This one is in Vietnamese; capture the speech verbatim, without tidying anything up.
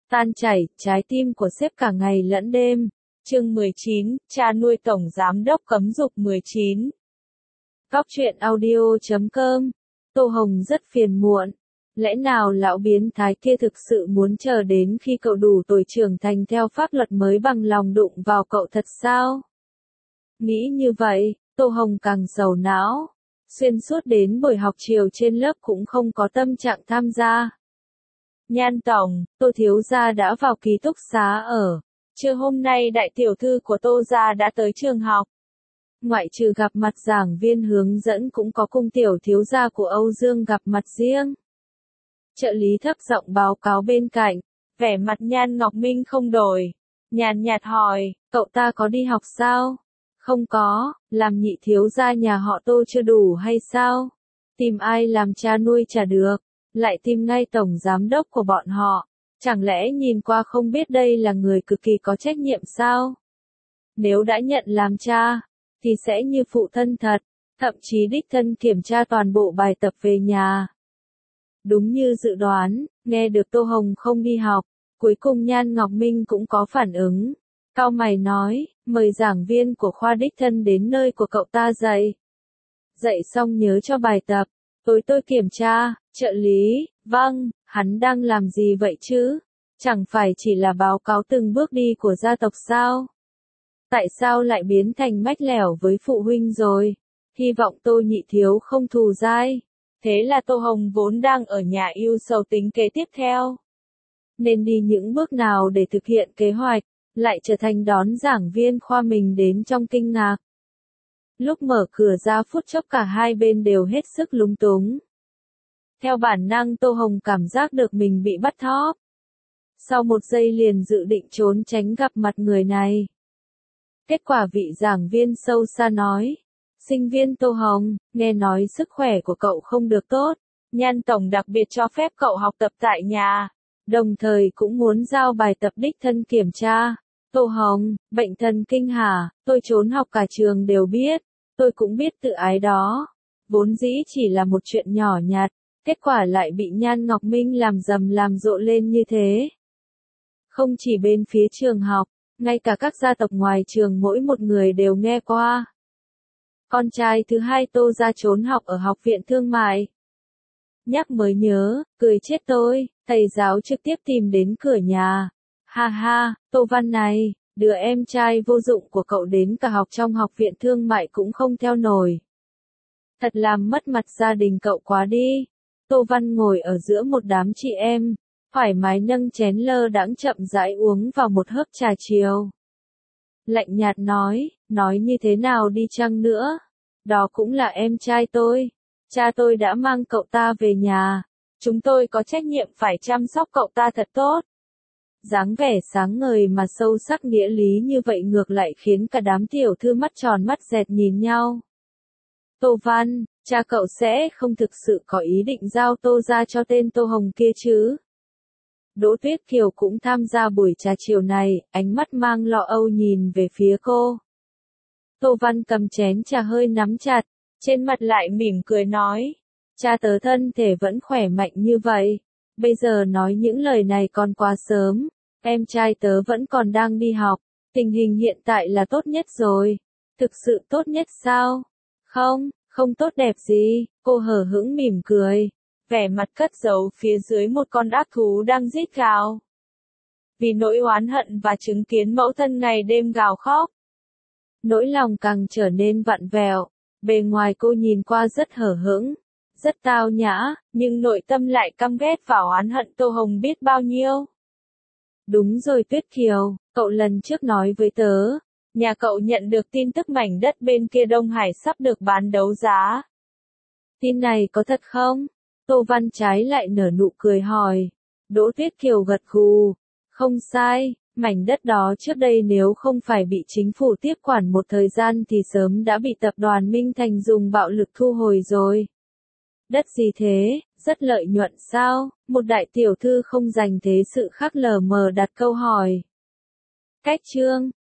Tan chảy, trái tim của sếp cả ngày lẫn đêm. Chương mười chín, cha nuôi tổng giám đốc cấm dục mười chín. Góc truyện audio chấm com. Tô Hồng rất phiền muộn. Lẽ nào lão biến thái kia thực sự muốn chờ đến khi cậu đủ tuổi trưởng thành theo pháp luật mới bằng lòng đụng vào cậu thật sao? Nghĩ như vậy, Tô Hồng càng sầu não. Xuyên suốt đến buổi học chiều trên lớp cũng không có tâm trạng tham gia. Nhan tổng, Tô thiếu gia đã vào ký túc xá ở. Trưa hôm nay đại tiểu thư của Tô gia đã tới trường học. Ngoại trừ gặp mặt giảng viên hướng dẫn cũng có cung tiểu thiếu gia của Âu Dương gặp mặt riêng. Trợ lý thấp giọng báo cáo bên cạnh, vẻ mặt Nhan Ngọc Minh không đổi. Nhàn nhạt hỏi, cậu ta có đi học sao? Không có, làm nhị thiếu gia nhà họ Tô chưa đủ hay sao? Tìm ai làm cha nuôi chả được, lại tìm ngay tổng giám đốc của bọn họ. Chẳng lẽ nhìn qua không biết đây là người cực kỳ có trách nhiệm sao? Nếu đã nhận làm cha, thì sẽ như phụ thân thật, thậm chí đích thân kiểm tra toàn bộ bài tập về nhà. Đúng như dự đoán, nghe được Tô Hồng không đi học, cuối cùng Nhan Ngọc Minh cũng có phản ứng. Cau mày nói, mời giảng viên của khoa đích thân đến nơi của cậu ta dạy. Dạy xong nhớ cho bài tập, tối tôi kiểm tra. Trợ lý, vâng, hắn đang làm gì vậy chứ? Chẳng phải chỉ là báo cáo từng bước đi của gia tộc sao? Tại sao lại biến thành mách lẻo với phụ huynh rồi? Hy vọng Tô nhị thiếu không thù dai. Thế là Tô Hồng vốn đang ở nhà ưu sầu tính kế tiếp theo. Nên đi những bước nào để thực hiện kế hoạch, lại trở thành đón giảng viên khoa mình đến trong kinh ngạc. Lúc mở cửa ra phút chốc cả hai bên đều hết sức lúng túng. Theo bản năng Tô Hồng cảm giác được mình bị bắt thóp. Sau một giây liền dự định trốn tránh gặp mặt người này. Kết quả vị giảng viên sâu xa nói. Sinh viên Tô Hồng, nghe nói sức khỏe của cậu không được tốt. Nhan tổng đặc biệt cho phép cậu học tập tại nhà. Đồng thời cũng muốn giao bài tập đích thân kiểm tra. Tô Hồng, bệnh thần kinh hả? Tôi trốn học cả trường đều biết. Tôi cũng biết tự ái đó. Vốn dĩ chỉ là một chuyện nhỏ nhặt. Kết quả lại bị Nhan Ngọc Minh làm rầm làm rộ lên như thế. Không chỉ bên phía trường học, ngay cả các gia tộc ngoài trường mỗi một người đều nghe qua. Con trai thứ hai Tô gia trốn học ở học viện thương mại. Nhắc mới nhớ, cười chết tôi, thầy giáo trực tiếp tìm đến cửa nhà. Ha ha, Tô Văn này, đứa em trai vô dụng của cậu đến cả học trong học viện thương mại cũng không theo nổi. Thật làm mất mặt gia đình cậu quá đi. Tô Văn ngồi ở giữa một đám chị em, thoải mái nâng chén lơ đãng chậm rãi uống vào một hớp trà chiều. Lạnh nhạt nói, nói như thế nào đi chăng nữa, đó cũng là em trai tôi. Cha tôi đã mang cậu ta về nhà, chúng tôi có trách nhiệm phải chăm sóc cậu ta thật tốt. Dáng vẻ sáng ngời mà sâu sắc nghĩa lý như vậy ngược lại khiến cả đám tiểu thư mắt tròn mắt dẹt nhìn nhau. Tô Văn, cha cậu sẽ không thực sự có ý định giao Tô ra cho tên Tô Hồng kia chứ? Đỗ Tuyết Kiều cũng tham gia buổi trà chiều này, ánh mắt mang lo âu nhìn về phía cô. Tô Văn cầm chén trà hơi nắm chặt, trên mặt lại mỉm cười nói, cha tớ thân thể vẫn khỏe mạnh như vậy, bây giờ nói những lời này còn quá sớm, em trai tớ vẫn còn đang đi học, tình hình hiện tại là tốt nhất rồi. Thực sự tốt nhất sao? Không, không tốt đẹp gì, cô hờ hững mỉm cười, vẻ mặt cất giấu phía dưới một con ác thú đang rít gào. Vì nỗi oán hận và chứng kiến mẫu thân ngày đêm gào khóc, nỗi lòng càng trở nên vặn vẹo. Bề ngoài cô nhìn qua rất hờ hững, rất tao nhã, nhưng nội tâm lại căm ghét và oán hận Tô Hồng biết bao nhiêu. Đúng rồi Tuyết Kiều, cậu lần trước nói với tớ, nhà cậu nhận được tin tức mảnh đất bên kia Đông Hải sắp được bán đấu giá. Tin này có thật không? Tô Văn trái lại nở nụ cười hỏi. Đỗ Tuyết Kiều gật gù. Không sai, mảnh đất đó trước đây nếu không phải bị chính phủ tiếp quản một thời gian thì sớm đã bị tập đoàn Minh Thành dùng bạo lực thu hồi rồi. Đất gì thế, rất lợi nhuận sao? Một đại tiểu thư không dành thế sự khác lờ mờ đặt câu hỏi. Cách chương,